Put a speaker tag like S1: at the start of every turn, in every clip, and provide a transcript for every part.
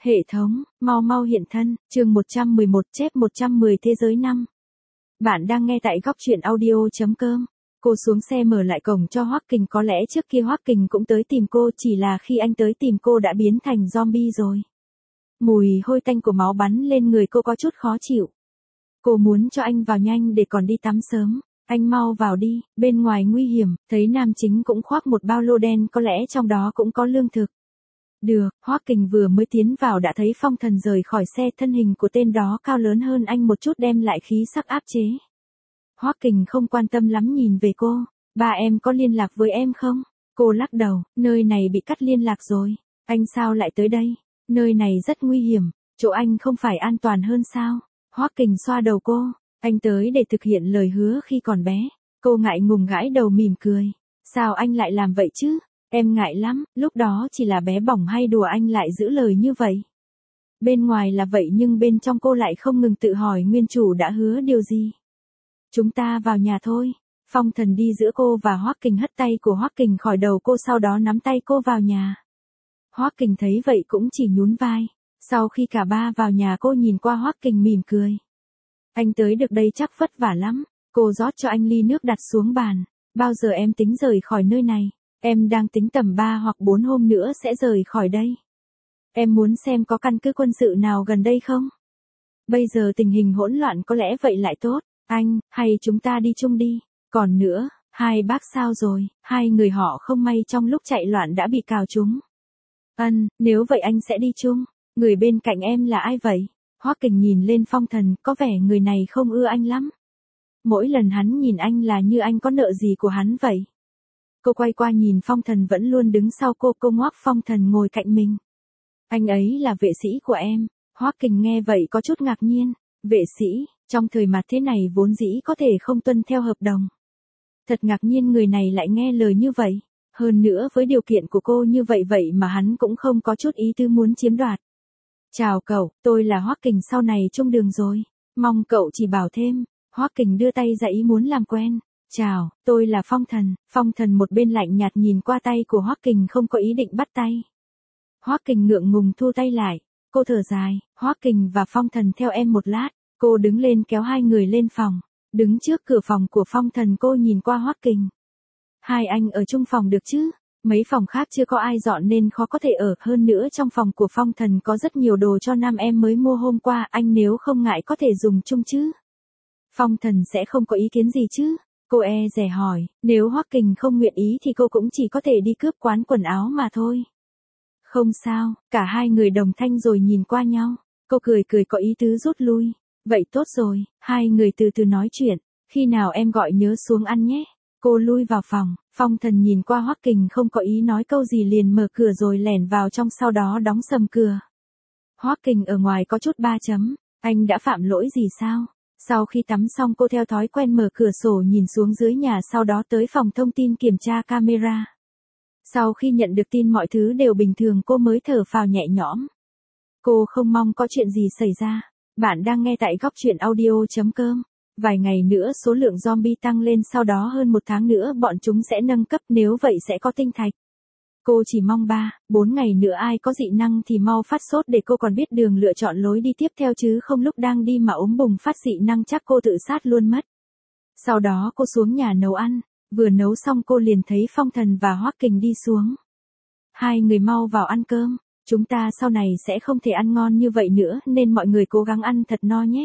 S1: Hệ thống, mau mau hiện thân, chương 111 chép 110 thế giới năm. Bạn đang nghe tại góc truyện audio.com. Cô xuống xe mở lại cổng cho Hoắc Kình, có lẽ trước kia Hoắc Kình cũng tới tìm cô, chỉ là khi anh tới tìm cô đã biến thành zombie rồi. Mùi hôi tanh của máu bắn lên người cô có chút khó chịu. Cô muốn cho anh vào nhanh để còn đi tắm sớm. Anh mau vào đi, bên ngoài nguy hiểm. Thấy nam chính cũng khoác một ba lô đen, có lẽ trong đó cũng có lương thực. Được, Hoắc Kình vừa mới tiến vào đã thấy Phong Thần rời khỏi xe, thân hình của tên đó cao lớn hơn anh một chút đem lại khí sắc áp chế. Hoắc Kình không quan tâm lắm nhìn về cô, ba em có liên lạc với em không? Cô lắc đầu, nơi này bị cắt liên lạc rồi. Anh sao lại tới đây? Nơi này rất nguy hiểm, chỗ anh không phải an toàn hơn sao? Hoắc Kình xoa đầu cô, anh tới để thực hiện lời hứa khi còn bé. Cô ngại ngùng gãi đầu mỉm cười. Sao anh lại làm vậy chứ? Em ngại lắm, lúc đó chỉ là bé bỏng hay đùa anh lại giữ lời như vậy. Bên ngoài là vậy nhưng bên trong cô lại không ngừng tự hỏi nguyên chủ đã hứa điều gì. Chúng ta vào nhà thôi. Phong Thần đi giữa cô và Hoắc Kình, hất tay của Hoắc Kình khỏi đầu cô, sau đó nắm tay cô vào nhà. Hoắc Kình thấy vậy cũng chỉ nhún vai. Sau khi cả ba vào nhà, cô nhìn qua Hoắc Kình mỉm cười. Anh tới được đây chắc vất vả lắm. Cô rót cho anh ly nước đặt xuống bàn. Bao giờ em tính rời khỏi nơi này? Em đang tính tầm 3 hoặc 4 hôm nữa sẽ rời khỏi đây. Em muốn xem có căn cứ quân sự nào gần đây không? Bây giờ tình hình hỗn loạn, có lẽ vậy lại tốt. Anh, hay chúng ta đi chung đi. Còn nữa, hai bác sao rồi? Hai người họ không may trong lúc chạy loạn đã bị cào trúng. Nếu vậy anh sẽ đi chung. Người bên cạnh em là ai vậy? Hoắc Kình nhìn lên Phong Thần, có vẻ người này không ưa anh lắm. Mỗi lần hắn nhìn anh là như anh có nợ gì của hắn vậy. Cô quay qua nhìn Phong Thần vẫn luôn đứng sau cô ngoắc Phong Thần ngồi cạnh mình. Anh ấy là vệ sĩ của em. Hoắc Kình nghe vậy có chút ngạc nhiên. Vệ sĩ, trong thời mặt thế này vốn dĩ có thể không tuân theo hợp đồng. Thật ngạc nhiên người này lại nghe lời như vậy. Hơn nữa với điều kiện của cô như vậy mà hắn cũng không có chút ý tư muốn chiếm đoạt. Chào cậu, tôi là Hoắc Kình, sau này chung đường rồi. Mong cậu chỉ bảo thêm. Hoắc Kình đưa tay ra ý muốn làm quen. Chào, tôi là Phong Thần. Phong Thần một bên lạnh nhạt nhìn qua tay của Hoắc Kình, không có ý định bắt tay. Hoắc Kình ngượng ngùng thu tay lại. Cô thở dài, Hoắc Kình và Phong Thần theo em một lát. Cô đứng lên kéo hai người lên phòng. Đứng trước cửa phòng của Phong Thần, cô nhìn qua Hoắc Kình. Hai anh ở chung phòng được chứ? Mấy phòng khác chưa có ai dọn nên khó có thể ở, hơn nữa trong phòng của Phong Thần có rất nhiều đồ cho nam em mới mua hôm qua, anh nếu không ngại có thể dùng chung chứ? Phong Thần sẽ không có ý kiến gì chứ? Cô e dè hỏi, nếu Hoắc Kình không nguyện ý thì cô cũng chỉ có thể đi cướp quán quần áo mà thôi. Không sao, cả hai người đồng thanh rồi nhìn qua nhau. Cô cười có ý tứ rút lui. Vậy tốt rồi, hai người từ từ nói chuyện. Khi nào em gọi nhớ xuống ăn nhé. Cô lui vào phòng. Phong Thần nhìn qua Hoắc Kình không có ý nói câu gì liền mở cửa rồi lẻn vào trong, sau đó đóng sầm cửa. Hoắc Kình ở ngoài có chút 3 chấm. Anh đã phạm lỗi gì sao? Sau khi tắm xong cô theo thói quen mở cửa sổ nhìn xuống dưới nhà, sau đó tới phòng thông tin kiểm tra camera. Sau khi nhận được tin mọi thứ đều bình thường, cô mới thở phào nhẹ nhõm. Cô không mong có chuyện gì xảy ra. Bạn đang nghe tại góc truyện audio.com. Vài ngày nữa số lượng zombie tăng lên, sau đó hơn 1 tháng nữa bọn chúng sẽ nâng cấp, nếu vậy sẽ có tinh thạch. Cô chỉ mong 3-4 ngày nữa ai có dị năng thì mau phát sốt để cô còn biết đường lựa chọn lối đi tiếp theo, chứ không lúc đang đi mà ốm bùng phát dị năng chắc cô tự sát luôn mất. Sau đó cô xuống nhà nấu ăn, vừa nấu xong cô liền thấy Phong Thần và Hoắc Kình đi xuống. Hai người mau vào ăn cơm, chúng ta sau này sẽ không thể ăn ngon như vậy nữa nên mọi người cố gắng ăn thật no nhé.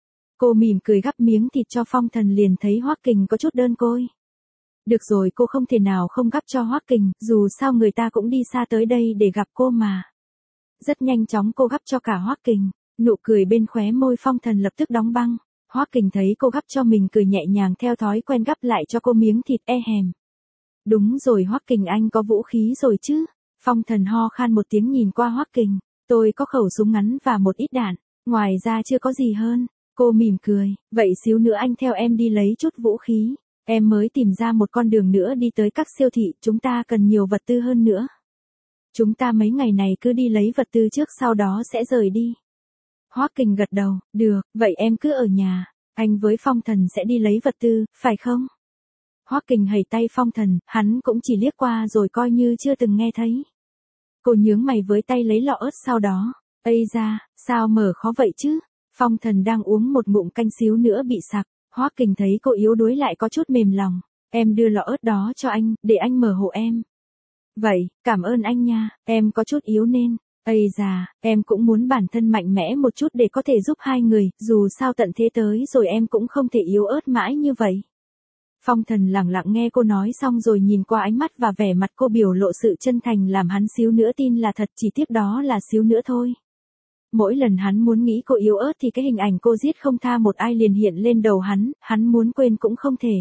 S1: Cô mỉm cười gắp miếng thịt cho Phong Thần, liền thấy Hoắc Kình có chút đơn côi. Được rồi, cô không thể nào không gắp cho Hoắc Kình, dù sao người ta cũng đi xa tới đây để gặp cô mà. Rất nhanh chóng cô gắp cho cả Hoắc Kình, nụ cười bên khóe môi Phong Thần lập tức đóng băng. Hoắc Kình thấy cô gắp cho mình cười nhẹ nhàng, theo thói quen gắp lại cho cô miếng thịt e hèm. Đúng rồi Hoắc Kình, anh có vũ khí rồi chứ? Phong Thần ho khan một tiếng nhìn qua Hoắc Kình. Tôi có khẩu súng ngắn và một ít đạn, ngoài ra chưa có gì hơn. Cô mỉm cười, vậy xíu nữa anh theo em đi lấy chút vũ khí. Em mới tìm ra một con đường nữa đi tới các siêu thị, chúng ta cần nhiều vật tư hơn nữa. Chúng ta mấy ngày này cứ đi lấy vật tư trước, sau đó sẽ rời đi. Hoắc Kình gật đầu, được, vậy em cứ ở nhà. Anh với Phong Thần sẽ đi lấy vật tư, phải không? Hoắc Kình hầy tay Phong Thần, hắn cũng chỉ liếc qua rồi coi như chưa từng nghe thấy. Cô nhướng mày với tay lấy lọ ớt, sau đó Ây da, sao mở khó vậy chứ? Phong Thần đang uống một ngụm canh xíu nữa bị sặc. Hoắc Kình thấy cô yếu đuối lại có chút mềm lòng. Em đưa lọ ớt đó cho anh, để anh mở hộ em. Vậy, cảm ơn anh nha, em có chút yếu nên. Ây da, em cũng muốn bản thân mạnh mẽ một chút để có thể giúp hai người, dù sao tận thế tới rồi em cũng không thể yếu ớt mãi như vậy. Phong Thần lặng lặng nghe cô nói xong rồi nhìn qua ánh mắt và vẻ mặt cô biểu lộ sự chân thành làm hắn xíu nữa tin là thật, chỉ tiếc đó là xíu nữa thôi. Mỗi lần hắn muốn nghĩ cô yếu ớt thì cái hình ảnh cô giết không tha một ai liền hiện lên đầu hắn muốn quên cũng không thể.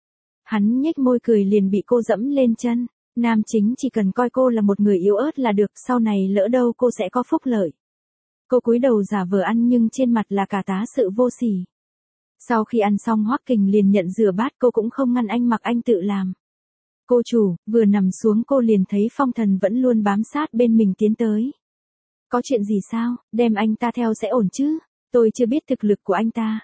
S1: Hắn nhếch môi cười liền bị cô dẫm lên chân. Nam chính chỉ cần coi cô là một người yếu ớt là được, sau này lỡ đâu cô sẽ có phúc lợi. Cô cúi đầu giả vờ ăn nhưng trên mặt là cả tá sự vô sỉ. Sau khi ăn xong Hoắc Kình liền nhận rửa bát, cô cũng không ngăn anh mặc anh tự làm. Cô chủ, vừa nằm xuống cô liền thấy Phong Thần vẫn luôn bám sát bên mình tiến tới. Có chuyện gì sao, đem anh ta theo sẽ ổn chứ, tôi chưa biết thực lực của anh ta.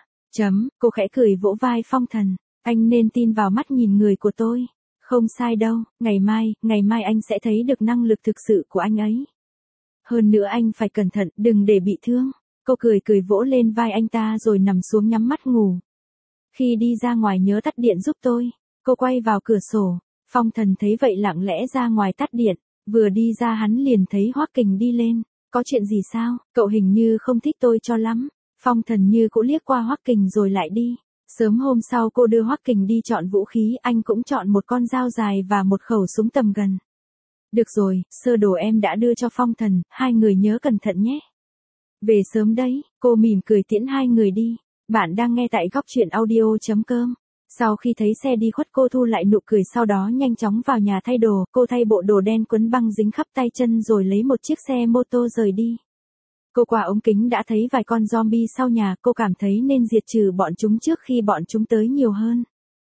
S1: Cô khẽ cười vỗ vai Phong Thần, anh nên tin vào mắt nhìn người của tôi. Không sai đâu, ngày mai anh sẽ thấy được năng lực thực sự của anh ấy. Hơn nữa anh phải cẩn thận, đừng để bị thương. Cô cười vỗ lên vai anh ta rồi nằm xuống nhắm mắt ngủ. Khi đi ra ngoài nhớ tắt điện giúp tôi. Cô quay vào cửa sổ. Phong Thần thấy vậy lặng lẽ ra ngoài tắt điện. Vừa đi ra hắn liền thấy Hoắc Kình đi lên. Có chuyện gì sao, cậu hình như không thích tôi cho lắm. Phong Thần như cũng liếc qua Hoắc Kình rồi lại đi. Sớm hôm sau cô đưa Hoắc Kình đi chọn vũ khí, anh cũng chọn một con dao dài và một khẩu súng tầm gần. Được rồi, sơ đồ em đã đưa cho Phong Thần, hai người nhớ cẩn thận nhé. Về sớm đấy, cô mỉm cười tiễn hai người đi. Bạn đang nghe tại góc truyện audio.com. Sau khi thấy xe đi khuất cô thu lại nụ cười, sau đó nhanh chóng vào nhà thay đồ, cô thay bộ đồ đen quấn băng dính khắp tay chân rồi lấy một chiếc xe mô tô rời đi. Cô qua ống kính đã thấy vài con zombie sau nhà, cô cảm thấy nên diệt trừ bọn chúng trước khi bọn chúng tới nhiều hơn.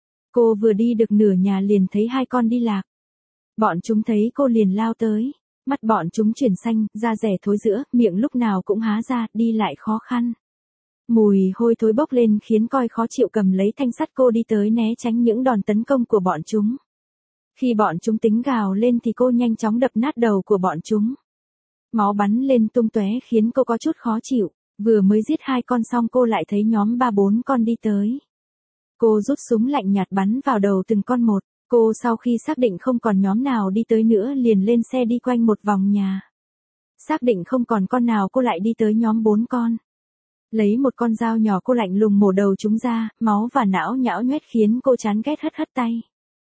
S1: Cô vừa đi được nửa nhà liền thấy hai con đi lạc. Bọn chúng thấy cô liền lao tới. Mắt bọn chúng chuyển xanh, da rẻ thối rữa, miệng lúc nào cũng há ra, đi lại khó khăn. Mùi hôi thối bốc lên khiến coi khó chịu, cầm lấy thanh sắt cô đi tới né tránh những đòn tấn công của bọn chúng. Khi bọn chúng tính gào lên thì cô nhanh chóng đập nát đầu của bọn chúng. Máu bắn lên tung tóe khiến cô có chút khó chịu, vừa mới giết hai con xong cô lại thấy nhóm 3-4 con đi tới. Cô rút súng lạnh nhạt bắn vào đầu từng con một, cô sau khi xác định không còn nhóm nào đi tới nữa liền lên xe đi quanh một vòng nhà. Xác định không còn con nào cô lại đi tới nhóm 4 con. Lấy một con dao nhỏ cô lạnh lùng mổ đầu chúng ra, máu và não nhão nhoét khiến cô chán ghét hất tay.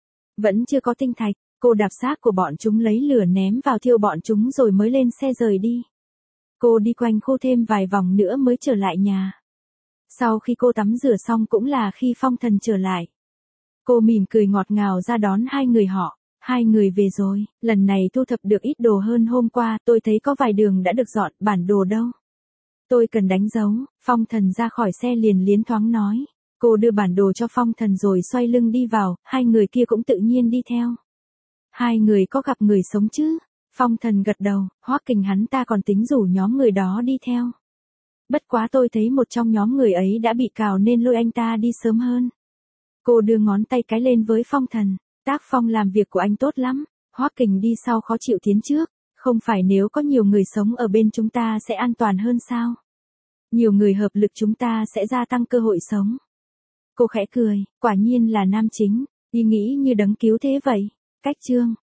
S1: Vẫn chưa có tinh thạch. Cô đạp xác của bọn chúng lấy lửa ném vào thiêu bọn chúng rồi mới lên xe rời đi. Cô đi quanh khu thêm vài vòng nữa mới trở lại nhà. Sau khi cô tắm rửa xong cũng là khi Phong Thần trở lại. Cô mỉm cười ngọt ngào ra đón hai người họ. Hai người về rồi, lần này thu thập được ít đồ hơn hôm qua, tôi thấy có vài đường đã được dọn, bản đồ đâu. Tôi cần đánh dấu. Phong Thần ra khỏi xe liền liến thoáng nói. Cô đưa bản đồ cho Phong Thần rồi xoay lưng đi vào, hai người kia cũng tự nhiên đi theo. Hai người có gặp người sống chứ? Phong Thần gật đầu, Hoắc Kình hắn ta còn tính rủ nhóm người đó đi theo. Bất quá tôi thấy một trong nhóm người ấy đã bị cào nên lôi anh ta đi sớm hơn. Cô đưa ngón tay cái lên với Phong Thần, tác phong làm việc của anh tốt lắm. Hoắc Kình đi sau khó chịu tiến trước, không phải nếu có nhiều người sống ở bên chúng ta sẽ an toàn hơn sao? Nhiều người hợp lực chúng ta sẽ gia tăng cơ hội sống. Cô khẽ cười, quả nhiên là nam chính, ý nghĩ như đấng cứu thế vậy. Cách chương